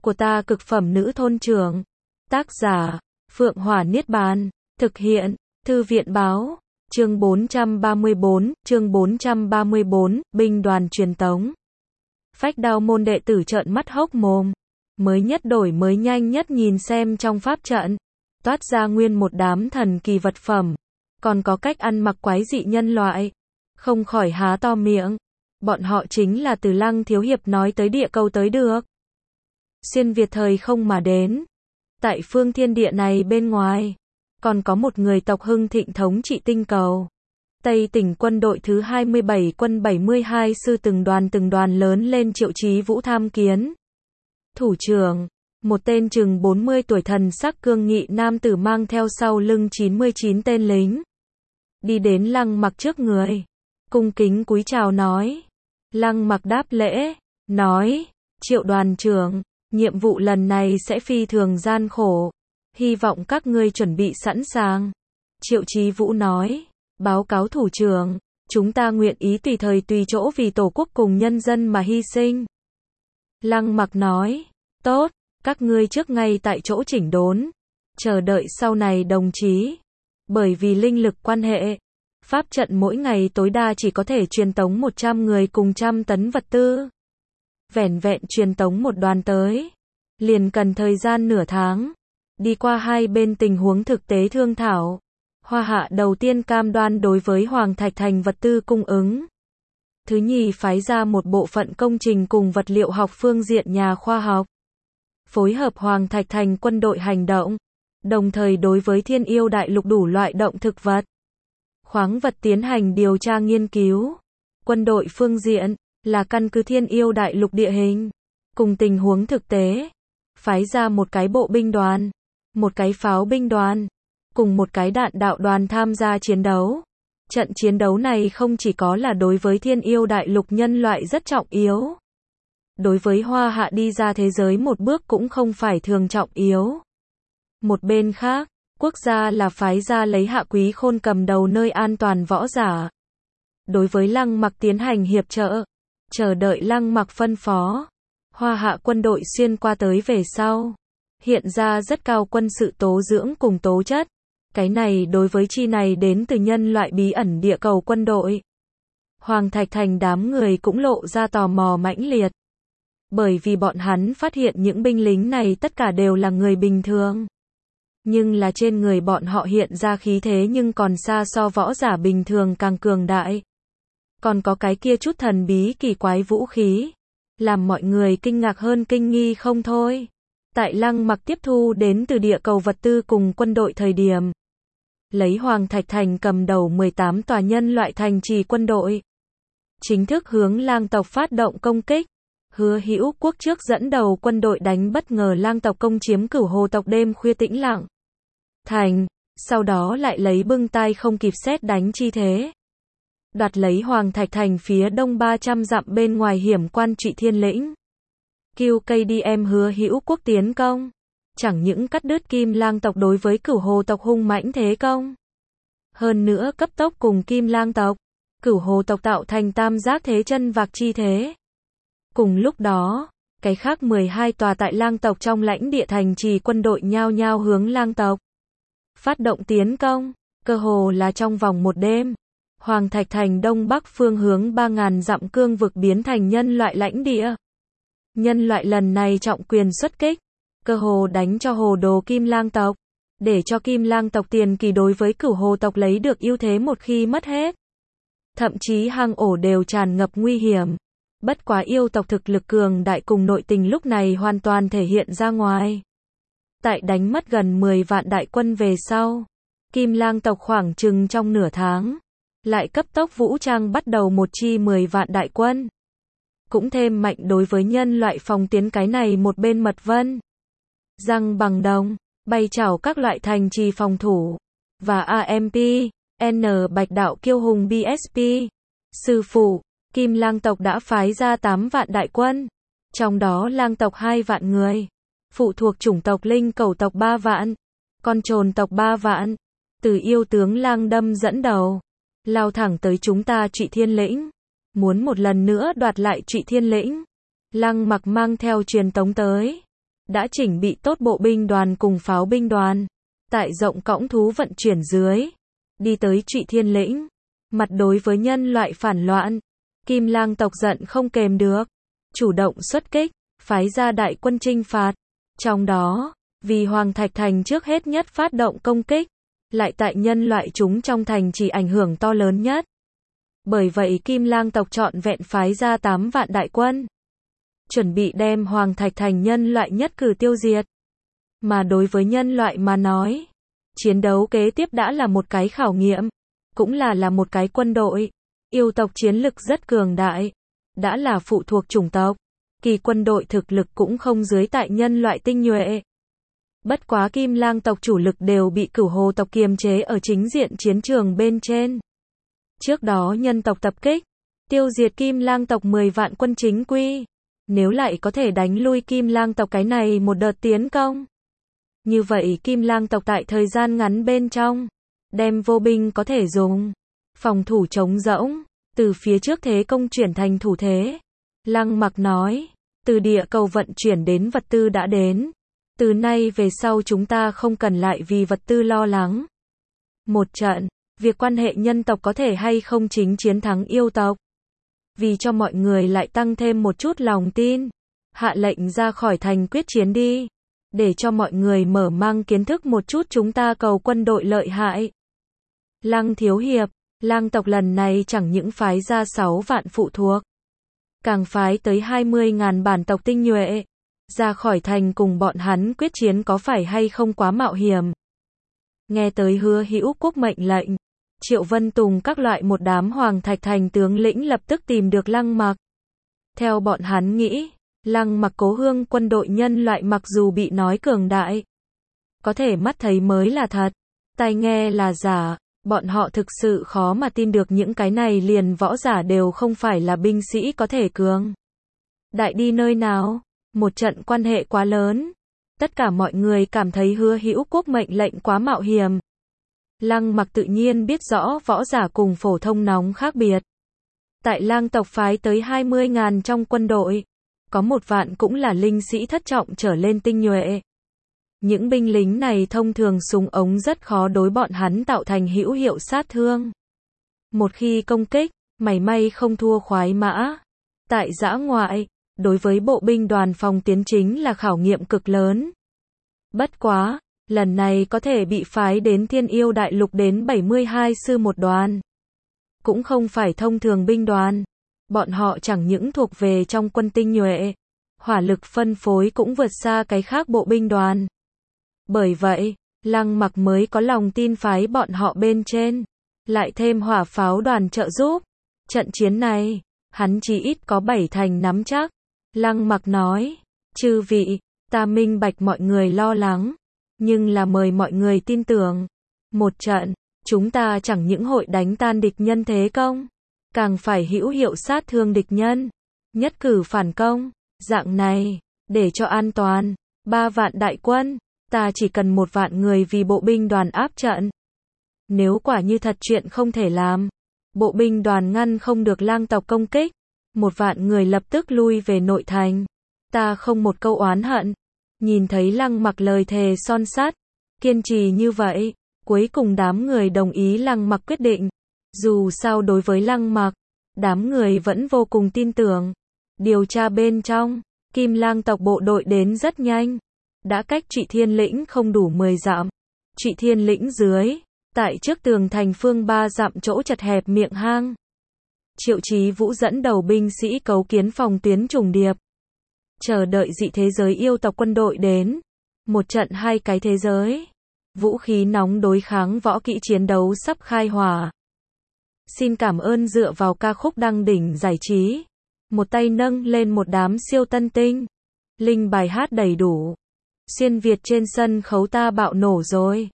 của ta cực phẩm nữ thôn trưởng. Tác giả, Phượng Hỏa Niết Bàn. Thực hiện, Thư viện Báo. Chương 434, binh đoàn truyền tống. Phách Đao môn đệ tử trợn mắt hốc mồm. Mới nhất đổi mới nhanh nhất nhìn xem trong pháp trận. Toát ra nguyên một đám thần kỳ vật phẩm. Còn có cách ăn mặc quái dị nhân loại. Không khỏi há to miệng. Bọn họ chính là từ Lăng Thiếu Hiệp nói tới địa cầu tới được. Xuyên Việt thời không mà đến. Tại phương thiên địa này bên ngoài. Còn có một người tộc hưng thịnh thống trị tinh cầu. Tây tỉnh quân đội thứ 27 quân 72 sư từng đoàn lớn lên Triệu Chí Vũ tham kiến. Thủ trưởng, một tên chừng 40 tuổi thần sắc cương nghị nam tử mang theo sau lưng 99 tên lính. Đi đến Lăng Mặc trước người. Cung kính cúi chào nói. Lăng Mặc đáp lễ, nói, Triệu đoàn trưởng, nhiệm vụ lần này sẽ phi thường gian khổ. Hy vọng các ngươi chuẩn bị sẵn sàng. Triệu Chí Vũ nói, báo cáo thủ trưởng, chúng ta nguyện ý tùy thời tùy chỗ vì tổ quốc cùng nhân dân mà hy sinh. Lăng Mặc nói, tốt, các ngươi trước ngay tại chỗ chỉnh đốn, chờ đợi sau này đồng chí. Bởi vì linh lực quan hệ, pháp trận mỗi ngày tối đa chỉ có thể truyền tống 100 người cùng 100 tấn vật tư. Vẻn vẹn truyền tống một đoàn tới, liền cần thời gian nửa tháng. Đi qua hai bên tình huống thực tế thương thảo. Hoa Hạ đầu tiên cam đoan đối với Hoàng Thạch Thành vật tư cung ứng. Thứ nhì phái ra một bộ phận công trình cùng vật liệu học phương diện nhà khoa học. Phối hợp Hoàng Thạch Thành quân đội hành động. Đồng thời đối với Thiên Yêu Đại Lục đủ loại động thực vật, khoáng vật tiến hành điều tra nghiên cứu. Quân đội phương diện là căn cứ Thiên Yêu Đại Lục địa hình cùng tình huống thực tế, phái ra một cái bộ binh đoàn, một cái pháo binh đoàn, cùng một cái đạn đạo đoàn tham gia chiến đấu. Trận chiến đấu này không chỉ có là đối với Thiên Yêu Đại Lục nhân loại rất trọng yếu. Đối với Hoa Hạ đi ra thế giới một bước cũng không phải thường trọng yếu. Một bên khác, quốc gia là phái ra lấy Hạ Quý Khôn cầm đầu nơi an toàn võ giả. Đối với Lăng Mặc tiến hành hiệp trợ, chờ đợi Lăng Mặc phân phó. Hoa Hạ quân đội xuyên qua tới về sau, hiện ra rất cao quân sự tố dưỡng cùng tố chất. Cái này đối với chi này đến từ nhân loại bí ẩn địa cầu quân đội. Hoàng Thạch Thành đám người cũng lộ ra tò mò mãnh liệt. Bởi vì bọn hắn phát hiện những binh lính này tất cả đều là người bình thường. Nhưng là trên người bọn họ hiện ra khí thế nhưng còn xa so võ giả bình thường càng cường đại. Còn có cái kia chút thần bí kỳ quái vũ khí. Làm mọi người kinh ngạc hơn kinh nghi không thôi. Tại Lăng Mặc tiếp thu đến từ địa cầu vật tư cùng quân đội thời điểm. Lấy Hoàng Thạch Thành cầm đầu 18 tòa nhân loại thành trì quân đội. Chính thức hướng Lang tộc phát động công kích. Hứa Hữu Quốc trước dẫn đầu quân đội đánh bất ngờ Lang tộc công chiếm Cửu Hồ tộc đêm khuya tĩnh lặng thành, sau đó lại lấy bưng tay không kịp xét đánh chi thế. Đoạt lấy Hoàng Thạch Thành phía đông 300 dặm bên ngoài hiểm quan Trụy Thiên Lĩnh. QKDM Hứa Hữu Quốc tiến công. Chẳng những cắt đứt Kim Lang tộc đối với Cửu Hồ tộc hung mãnh thế công. Hơn nữa cấp tốc cùng Kim Lang tộc, Cửu Hồ tộc tạo thành tam giác thế chân vạc chi thế. Cùng lúc đó, cái khác 12 tòa tại Lang tộc trong lãnh địa thành trì quân đội nhao nhao hướng Lang tộc phát động tiến công, cơ hồ là trong vòng một đêm. Hoàng Thạch Thành đông bắc phương hướng 3.000 dặm cương vực biến thành nhân loại lãnh địa. Nhân loại lần này trọng quyền xuất kích, cơ hồ đánh cho hồ đồ Kim Lang tộc, để cho Kim Lang tộc tiền kỳ đối với Cửu Hồ tộc lấy được ưu thế một khi mất hết. Thậm chí hang ổ đều tràn ngập nguy hiểm. Bất quá yêu tộc thực lực cường đại cùng nội tình lúc này hoàn toàn thể hiện ra ngoài. Tại đánh mất gần 10 vạn đại quân về sau, Kim Lang tộc khoảng chừng trong nửa tháng, lại cấp tốc vũ trang bắt đầu một chi 10 vạn đại quân. Cũng thêm mạnh đối với nhân loại phòng tiến cái này một bên mật vân. Răng bằng đồng, bay chảo các loại thành trì phòng thủ, và AMP, N Bạch Đạo Kiêu Hùng BSP. Sư phụ, Kim Lang tộc đã phái ra 8 vạn đại quân, trong đó Lang tộc 2 vạn người, phụ thuộc chủng tộc Linh Cẩu tộc 3 vạn, con trồn tộc 3 vạn, từ yêu tướng Lang Đâm dẫn đầu, lao thẳng tới chúng ta Trụy Thiên Lĩnh, muốn một lần nữa đoạt lại Trụy Thiên Lĩnh. Lăng Mặc mang theo truyền tống tới, đã chỉnh bị tốt bộ binh đoàn cùng pháo binh đoàn. Tại rộng cõng thú vận chuyển dưới, đi tới Trụy Thiên lĩnh. Mặt đối với nhân loại phản loạn, Kim Lang tộc giận không kềm được, chủ động xuất kích, phái ra đại quân chinh phạt. Trong đó, vì Hoàng Thạch Thành trước hết nhất phát động công kích, lại tại nhân loại chúng trong thành chỉ ảnh hưởng to lớn nhất. Bởi vậy Kim Lang tộc trọn vẹn phái ra 8 vạn đại quân, chuẩn bị đem Hoàng Thạch Thành nhân loại nhất cử tiêu diệt. Mà đối với nhân loại mà nói, chiến đấu kế tiếp đã là một cái khảo nghiệm, cũng là một cái quân đội. Yêu tộc chiến lực rất cường đại, đã là phụ thuộc chủng tộc, kỳ quân đội thực lực cũng không dưới tại nhân loại tinh nhuệ. Bất quá Kim Lang tộc chủ lực đều bị Cửu Hồ tộc kiềm chế ở chính diện chiến trường bên trên. Trước đó nhân tộc tập kích, tiêu diệt Kim Lang tộc 10 vạn quân chính quy. Nếu lại có thể đánh lui Kim Lang tộc cái này một đợt tiến công, như vậy Kim Lang tộc tại thời gian ngắn bên trong, đem vô binh có thể dùng, phòng thủ trống rỗng, từ phía trước thế công chuyển thành thủ thế. Lăng Mặc nói, từ địa cầu vận chuyển đến vật tư đã đến. Từ nay về sau chúng ta không cần lại vì vật tư lo lắng. Một trận, việc quan hệ nhân tộc có thể hay không chính chiến thắng yêu tộc. Vì cho mọi người lại tăng thêm một chút lòng tin, hạ lệnh ra khỏi thành quyết chiến đi. Để cho mọi người mở mang kiến thức một chút chúng ta cầu quân đội lợi hại. Lăng thiếu hiệp, Lang tộc lần này chẳng những phái ra 6 vạn phụ thuộc, càng phái tới 20.000 bản tộc tinh nhuệ. Ra khỏi thành cùng bọn hắn quyết chiến có phải hay không quá mạo hiểm? Nghe tới Hứa Hữu Quốc mệnh lệnh, Triệu Vân Tùng các loại một đám Hoàng Thạch Thành tướng lĩnh lập tức tìm được Lăng Mặc. Theo bọn hắn nghĩ, Lăng Mặc Cố Hương quân đội nhân loại mặc dù bị nói cường đại, có thể mắt thấy mới là thật, tai nghe là giả, bọn họ thực sự khó mà tin được những cái này liền võ giả đều không phải là binh sĩ có thể cường đại đi nơi nào. Một trận quan hệ quá lớn, tất cả mọi người cảm thấy Hứa Hữu Quốc mệnh lệnh quá mạo hiểm. Lăng Mặc tự nhiên biết rõ võ giả cùng phổ thông nóng khác biệt. Tại Lang tộc phái tới 20.000 trong quân đội, có 1 vạn cũng là linh sĩ thất trọng trở lên tinh nhuệ. Những binh lính này thông thường súng ống rất khó đối bọn hắn tạo thành hữu hiệu sát thương. Một khi công kích, mảy may không thua khoái mã. Tại dã ngoại, đối với bộ binh đoàn phòng tiến chính là khảo nghiệm cực lớn. Bất quá, lần này có thể bị phái đến Thiên Yêu Đại Lục đến 72 sư một đoàn. Cũng không phải thông thường binh đoàn. Bọn họ chẳng những thuộc về trong quân tinh nhuệ, hỏa lực phân phối cũng vượt xa cái khác bộ binh đoàn. Bởi vậy, Lăng Mặc mới có lòng tin phái bọn họ bên trên, lại thêm hỏa pháo đoàn trợ giúp. Trận chiến này, hắn chỉ ít có 7 thành nắm chắc. Lăng Mặc nói, chư vị, ta minh bạch mọi người lo lắng, nhưng là mời mọi người tin tưởng. Một trận, chúng ta chẳng những hội đánh tan địch nhân thế công, càng phải hữu hiệu sát thương địch nhân, nhất cử phản công. Dạng này, để cho an toàn, 3 vạn đại quân, ta chỉ cần 1 vạn người vì bộ binh đoàn áp trận. Nếu quả như thật chuyện không thể làm, bộ binh đoàn ngăn không được Lang tộc công kích, 1 vạn người lập tức lui về nội thành. Ta không một câu oán hận. Nhìn thấy Lăng Mặc lời thề son sắt, kiên trì như vậy, cuối cùng đám người đồng ý Lăng Mặc quyết định. Dù sao đối với Lăng Mặc, đám người vẫn vô cùng tin tưởng. Điều tra bên trong, Kim Lang tộc bộ đội đến rất nhanh, đã cách Trụy Thiên lĩnh không đủ 10 dặm. Trụy Thiên lĩnh dưới, tại trước tường thành phương 3 dặm chỗ chật hẹp miệng hang. Triệu Chí Vũ dẫn đầu binh sĩ cấu kiến phòng tuyến trùng điệp, chờ đợi dị thế giới yêu tộc quân đội đến. Một trận 2 cái thế giới, vũ khí nóng đối kháng võ kỹ chiến đấu sắp khai hỏa. Xin cảm ơn dựa vào ca khúc đăng đỉnh giải trí. Một tay nâng lên một đám siêu tân tinh. Linh bài hát đầy đủ. Xuyên Việt trên sân khấu ta bạo nổ rồi.